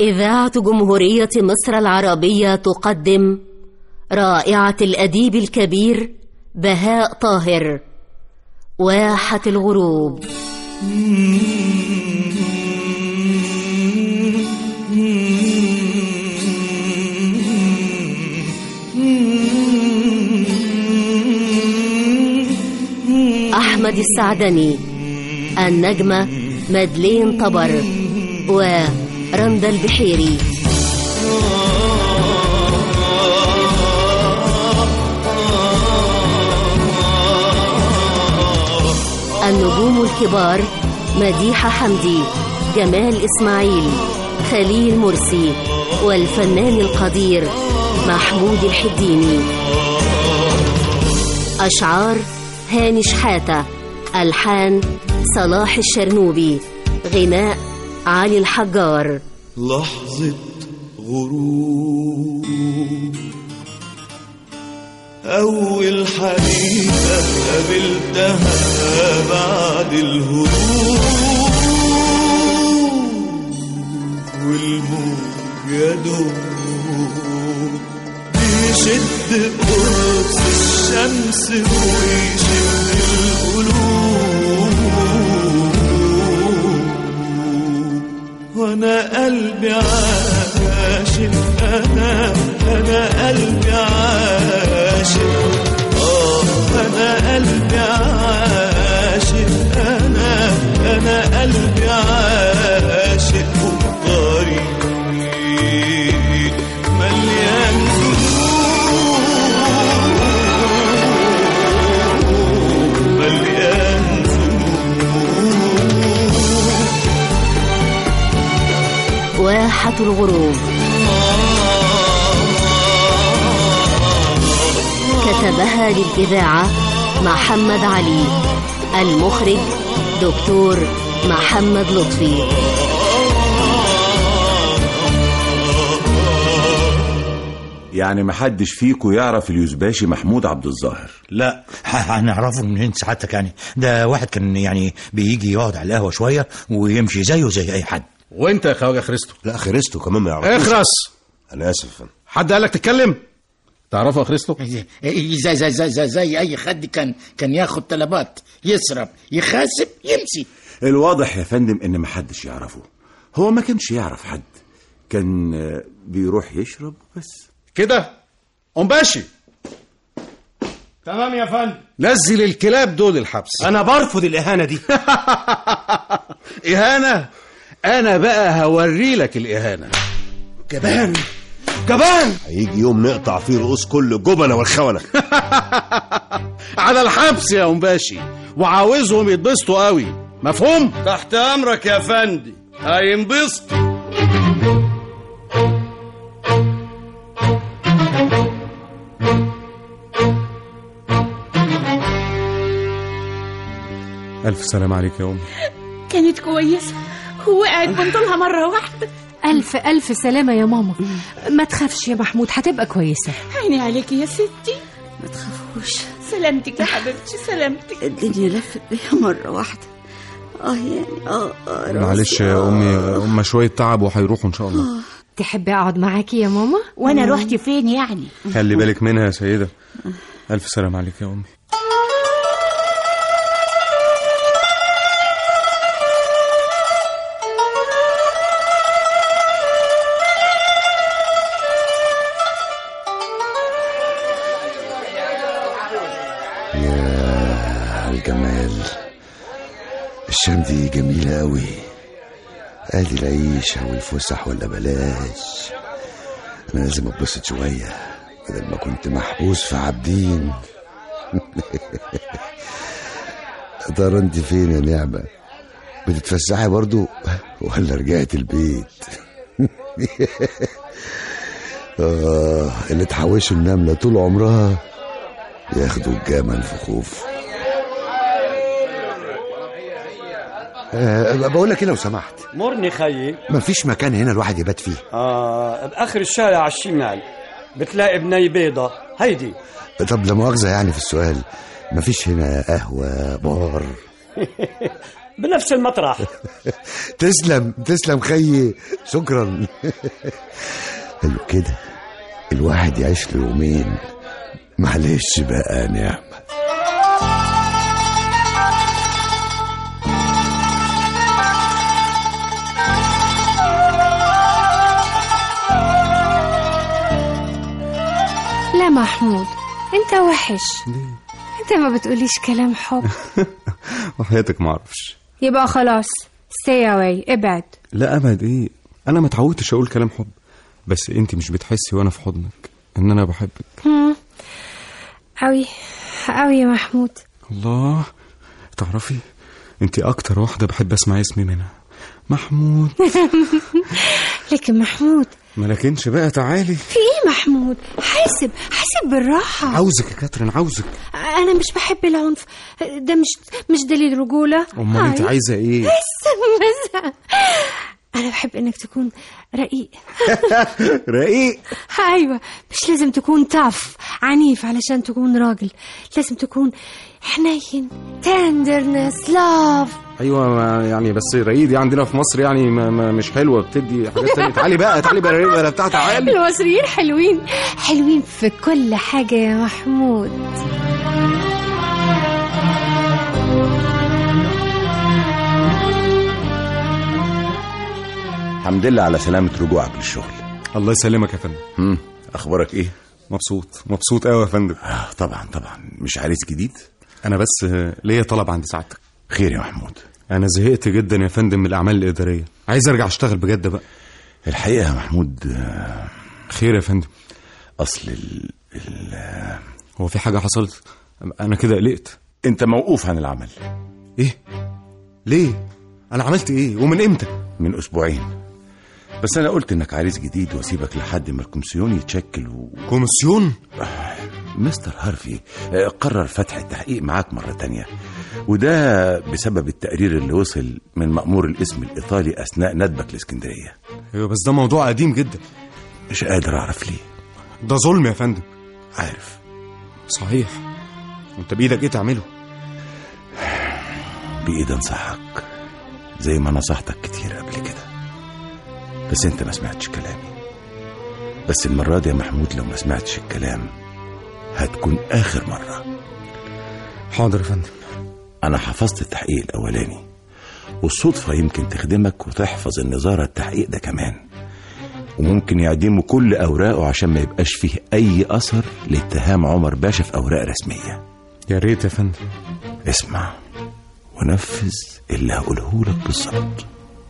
إذاعة جمهورية مصر العربية تقدم رائعة الأديب الكبير بهاء طاهر، واحة الغروب. أحمد السعدني، النجمة مدلين طبر ورندا البحيري. النجوم الكبار مديحة حمدي، جمال إسماعيل، خليل مرسي، والفنان القدير محمود الحديني. أشعار هاني شحاتة، ألحان صلاح الشرنوبي، غناء علي الحجار. لحظة غروب، أول حبيبة قابلتها بعد الهروب، والموج يدوب بيشد قرص الشمس ويشد القلوب، وانا قلبي عاشق، انا قلبي عاشق، انا قلبي عاشق، انا قلبي عاشق، والطريق مليان واحة الغروب. كتبها للإذاعة محمد علي، المخرج دكتور محمد لطفي. يعني محدش فيكو يعرف اليوزباشي محمود عبد الظاهر؟ لا. هنعرفه منين سعادتك؟ يعني ده واحد كان يعني بيجي يقعد على القهوة شوية ويمشي زيه زي أي حد. وانت يا خواجه خريستو؟ لا خريستو كمان ما يعرفش. اخرس. انا اسف. حد قالك تتكلم؟ تعرفه يا خريستو؟ زي اي حد كان ياخد طلبات، يصرف، يخاسب، يمشي. الواضح يا فندم ان محدش يعرفه. هو ما كانش يعرف حد، كان بيروح يشرب بس كده. قنباشي. تمام يا فندم. نزل الكلاب دول الحبس. انا برفض الاهانه دي. اهانه؟ انا بقى هوري لك الاهانه. جبان هيجي يوم نقطع فيه رؤوس كل الجبنه والخونه. على الحبس يا قنباشي، وعاوزهم يتبسطوا قوي، مفهوم؟ تحت امرك يا فندي، هينبسط. ألف سلام عليك يا أمي. كانت كويسة ووقعت بنطلها مرة واحدة. ألف سلامة يا ماما. ما تخافش يا محمود، هتبقى كويسة. عيني عليك يا ستي. ما تخافوش. سلامتك يا حبيبتي، سلامتك. الدنيا لفت بيها مرة واحدة. يعني معلش يا أمي، هما شوية تعب وهيروحوا إن شاء الله. تحبي أقعد معاكي يا ماما؟ وأنا روحتي فين يعني؟ خلي بالك منها يا سيدة. ألف سلام عليك يا أمي. الجمال، الشام دي جميلة قوي. ادي العيشة والفسح ولا بلاش؟ انا لازم اتبسط شوية بدل ما كنت محبوس في عابدين. ترى انت فين يا نعمة؟ بتتفسحي برضو ولا رجعت البيت؟ اللي تحوشوا النملة طول عمرها ياخدوا الجمل في خوف. بقول لك ايه لو سمحت؟ مرني خيي. مفيش مكان هنا الواحد يبات فيه؟ باخر الشارع على الشمال بتلاقي بني بيضة هيدي. طب لا مؤاخذة يعني في السؤال، مفيش هنا قهوة بار؟ بنفس المطرح. تسلم خيي، شكرا. قالوا كده الواحد يعيش له يومين، معلش بقى نعمة. لا محمود، انت وحش. انت ما بتقوليش كلام حب. وحياتك ما اعرفش. يبقى خلاص stay away، ابعد. لا ابعد ايه، انا ما اتعودتش اقول كلام حب، بس انت مش بتحسي وانا في حضنك ان انا بحبك؟ قوي قوي يا محمود. الله، تعرفي انت اكتر واحدة بحب اسمع اسمي منها، محمود. لكن محمود ما لكنش بقى، تعالي. في ايه محمود؟ حاسب بالراحة. عاوزك يا كاترين، عاوزك. انا مش بحب العنف ده، مش دليل رجولة. امال انت عايزة ايه؟ بس انا بحب انك تكون رقيق. رقيق؟ ايوه، مش لازم تكون تاف عنيف علشان تكون راجل، لازم تكون حنين، تندرنس، لاف. ايوه يعني، بس رقيق دي عندنا في مصر يعني مش حلوه، بتدي حاجات تانية. تعالي بقى رقيق بتاع، تعالي. المصريين حلوين في كل حاجه يا محمود. الحمد لله على سلامة رجوعك للشغل. الله يسلمك يا فندم. اخبارك ايه؟ مبسوط قوي يا فندم. طبعا مش عريس جديد. انا بس ليا طلب عند سعادتك. خير يا محمود؟ انا زهقت جدا يا فندم من الاعمال الاداريه، عايز ارجع اشتغل بجد بقى. الحقيقه يا محمود. خير يا فندم؟ اصل هو في حاجه حصلت؟ انا كده قلقت. انت موقوف عن العمل. ايه؟ ليه؟ انا عملت ايه ومن امتى؟ من اسبوعين، بس انا قلت انك عريس جديد واسيبك لحد ما الكومسيون يتشكل كومسيون؟ مستر هارفي قرر فتح التحقيق معاك مرة تانية، وده بسبب التقرير اللي وصل من مأمور الاسم الإيطالي أثناء ندبك لإسكندرية. ايوه بس ده موضوع قديم جدا. مش قادر أعرف ليه. ده ظلم يا فندم. عارف. صحيح. وانت بإيدك ايه تعمله؟ بإيد أنصحك زي ما نصحتك كتير قبل كده، بس انت ما سمعتش كلامي. بس المرة دي يا محمود لو ما سمعتش الكلام هتكون آخر مرة. حاضر يا فندم. أنا حفظت التحقيق الأولاني، والصدفة يمكن تخدمك وتحفظ النظارة التحقيق ده كمان، وممكن يعدموا كل أوراقه عشان ما يبقاش فيه أي أثر لاتهام عمر باشا في أوراق رسمية. يا ريت يا فندم. اسمع ونفذ اللي هقوله لك بالظبط.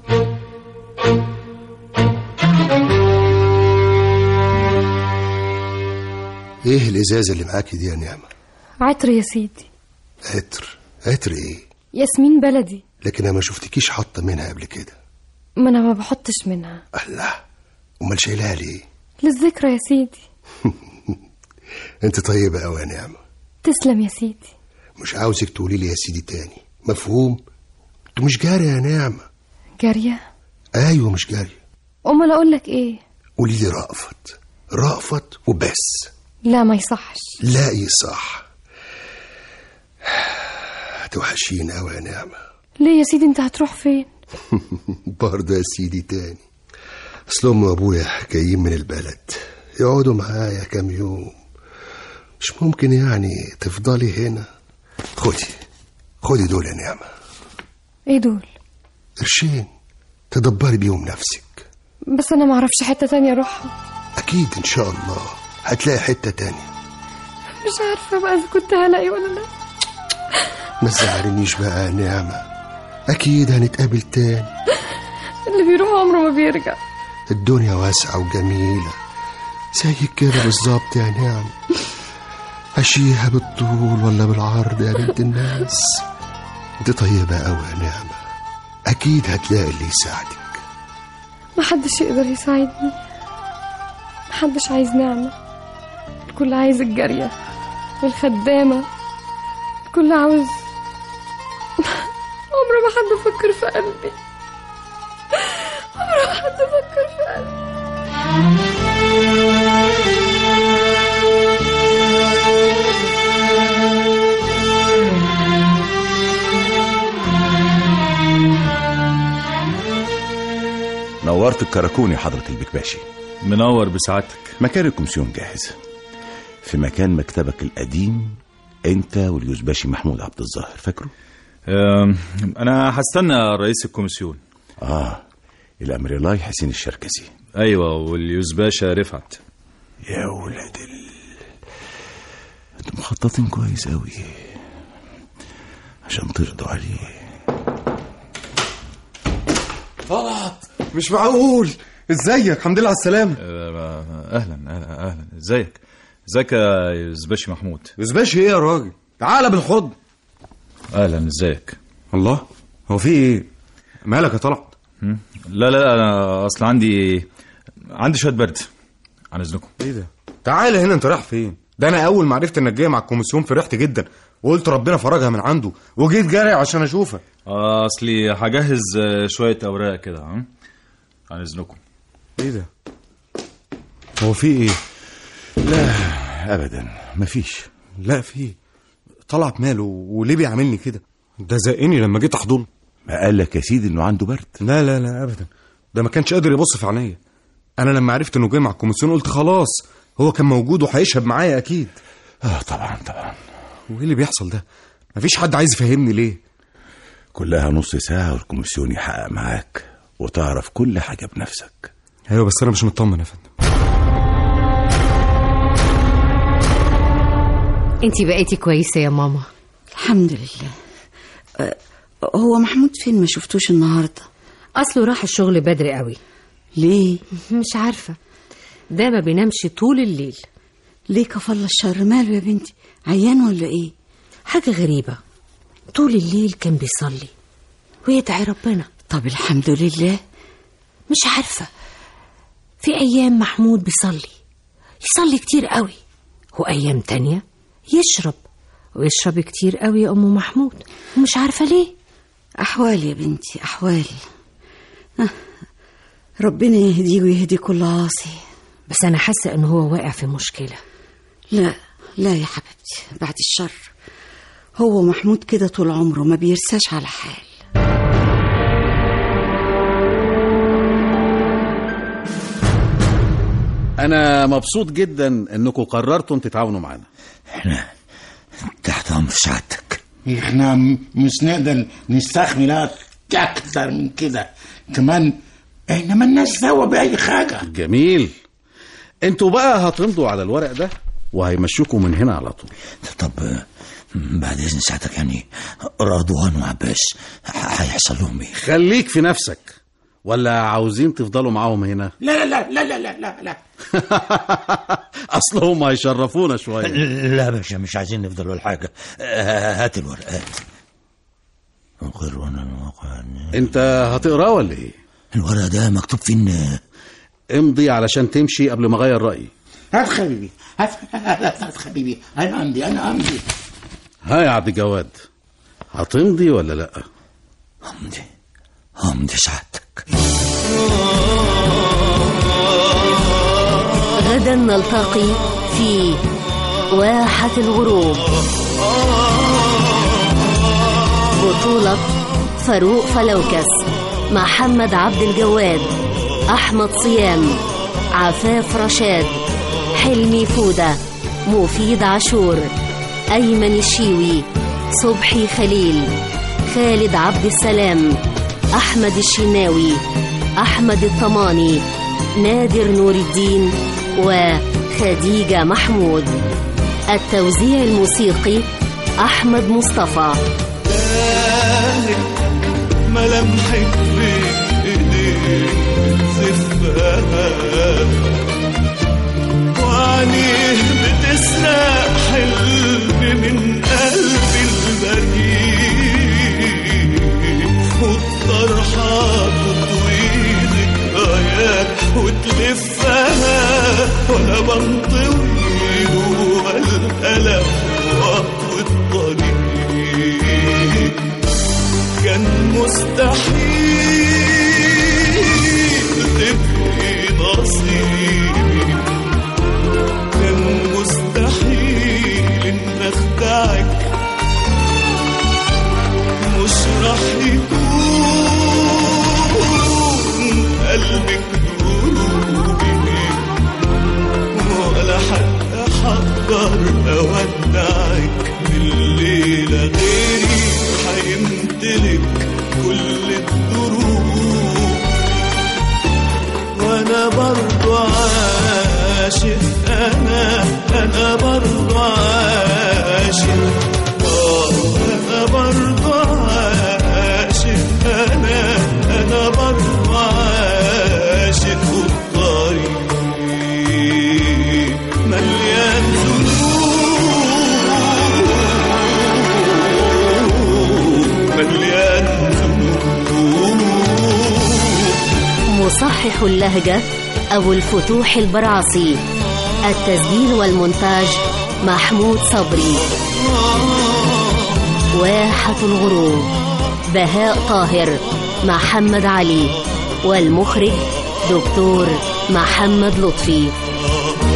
ايه الازازه اللي معاكي دي يا نعمه؟ عطر يا سيدي. عطر ايه؟ ياسمين بلدي. لكن انا ما شفتكيش حاطه منها قبل كده. ما انا ما بحطش منها. الله، امال شايلها ليه؟ للذكرى يا سيدي. انت طيبه قوي يا نعمه. تسلم يا سيدي. مش عاوزك تقولي لي يا سيدي تاني، مفهوم؟ انت مش جاريه يا نعمه. جاريه؟ ايوه مش جاريه. امال اقول لك ايه؟ قولي لي رأفت وبس. لا ما يصحش. لا يصح. هتوحشين قوي يا نعمه. ليه يا سيدي انت هتروح فين؟ برضه يا سيدي تاني، اصل امي وابويا جايين من البلد يقعدوا معايا كام يوم، مش ممكن يعني تفضلي هنا. خدي دول يا نعمه. ايه دول؟ قرشين تدبري بيهم نفسك. بس انا ما اعرفش حته تانية اروحها. اكيد ان شاء الله هتلاقي حته تانية. مش عارفه بقى اذا كنت هلاقي ولا لا. ما تزعلنيش بقى يا نعمه، اكيد هنتقابل تاني. اللي بيروح عمره ما بيرجع. الدنيا واسعه وجميله زيك كده بالظبط يا نعمه. عشيها بالطول ولا بالعرض يا بنت الناس. انت طيبه قوي يا نعمه، اكيد هتلاقي اللي يساعدك. محدش يقدر يساعدني، محدش عايز نعمة، الكل عايز الجارية والخدامة، الكل عاوز. عمر ما حد فكر في قلبي، عمر ما حد فكر في قلبي. نورت الكراكون يا حضرة البكباشي. منور بسعادتك. مكان الكومسيون جاهز في مكان مكتبك القديم، انت واليوزباشي محمود عبد الظاهر، فاكره؟ انا هستنى رئيس الكومسيون. الامريلاي حسين الشركسي. ايوه، واليوزباشا رفعت. يا ولاد انتوا مخططين كويس قوي عشان ترضوا عليه. طلعت، مش معقول. ازيك؟ الحمد لله على السلامة. اهلا. ازيك يا يوزباشي محمود؟ يوزباشي ايه يا راجل؟ تعالى بالحضن. اهلا، ازيك؟ الله، هو في ايه؟ مالك يا طلعت؟ لا انا اصل عندي شويه برد، عن اذنكم. ايه ده؟ تعالى هنا، انت رايح فين؟ ده انا اول ما عرفت انك جاي مع الكوميسيون فرحت جدا وقلت ربنا فرجها من عنده وجيت جاري عشان اشوفك. اصلي هجهز شويه اوراق كده، عن اذنكم. ايه ده؟ هو في ايه؟ لا ابدا مفيش. لا في. طلعت ماله وليه بيعملني كده؟ ده زقني لما جيت احضنه. ما قال لك يا سيدي انه عنده برد؟ لا ابدا، ده ما كانش قادر يبص في عينيا. انا لما عرفت انه جاي مع الكوميسيون قلت خلاص هو كان موجود وهيشهد معايا اكيد. طبعا. وايه اللي بيحصل ده؟ مفيش حد عايز يفهمني ليه؟ كلها نص ساعة والكوميسيون يحقق معاك وتعرف كل حاجة بنفسك. ايوه بس انا مش مطمن يا فندم. انتي بقيتي كويسة يا ماما؟ الحمد لله. هو محمود فين؟ ما شفتوش النهاردة. اصله راح الشغل بدري قوي. ليه؟ مش عارفة، ده ما بينامش طول الليل. ليه كفل الشر؟ ماله يا بنتي؟ عيان ولا ايه؟ حاجة غريبة، طول الليل كان بيصلي ويدعي ربنا. طب الحمد لله. مش عارفة، في ايام محمود يصلي كتير قوي، وايام تانية يشرب كتير قوي يا ام محمود، ومش عارفة ليه. احوال يا بنتي، احوال. ربنا يهديه ويهدي كل عاصي. بس انا حاسة انه هو واقع في مشكلة. لا يا حبيبتي، بعد الشر. هو محمود كده طول عمره ما بيرساش على حال. انا مبسوط جدا انكم قررتوا تتعاونوا معانا. احنا تحت امر سعادتك. احنا مش نقدر نستحمل اكتر من كده، كمان احنا مالناش سوا باي حاجه. جميل، انتوا بقى هتمضوا على الورق ده وهيمشوكوا من هنا على طول. طب بعد اذن سعادتك، يعني رضوان وعباس هيحصل لهم ايه؟ خليك في نفسك، ولا عاوزين تفضلوا معاهم هنا؟ لا لا لا لا لا لا لا اصلهم هيشرفونا شويه. لا باشا، مش عايزين نفضلوا الحاجه. هات الورقات. انت هتقراه ولا ايه؟ الورق ده مكتوب فيه ان امضي علشان تمشي قبل ما اغير رايي. هات حبيبي، هات حبيبي، انا امضي. ها يا عبد الجواد، هتمضي ولا لا؟ امضي سعادتك. غدا نلتقي في واحة الغروب. بطولة فاروق فلوكس، محمد عبد الجواد، أحمد صيام، عفاف رشاد، حلمي فودة، مفيد عاشور، أيمن الشيوي، صبحي خليل، خالد عبد السلام، أحمد الشناوي، أحمد الطماني، نادر نور الدين، وخديجة محمود. التوزيع الموسيقي أحمد مصطفى. ملامحك بإيديك زفاف، وعينيه بتسرق حلمي من قلبي البريء، والطرحة تطوي ذكريات وتلفها، وأنا بنطوي جوا الألم وأطوي الطريق. كان مستحيل تبقي نصيبي، كان مستحيل إن أخدعك، مش راح يكون قلبك عاشق أنا برضو عاشق أنا برضو عاشق أنا برضو عاشق والطريق مليان مصحح اللهجة أبو الفتوح البرعصي. التسجيل والمونتاج محمود صبري. واحة الغروب بهاء طاهر محمد علي. والمخرج دكتور محمد لطفي.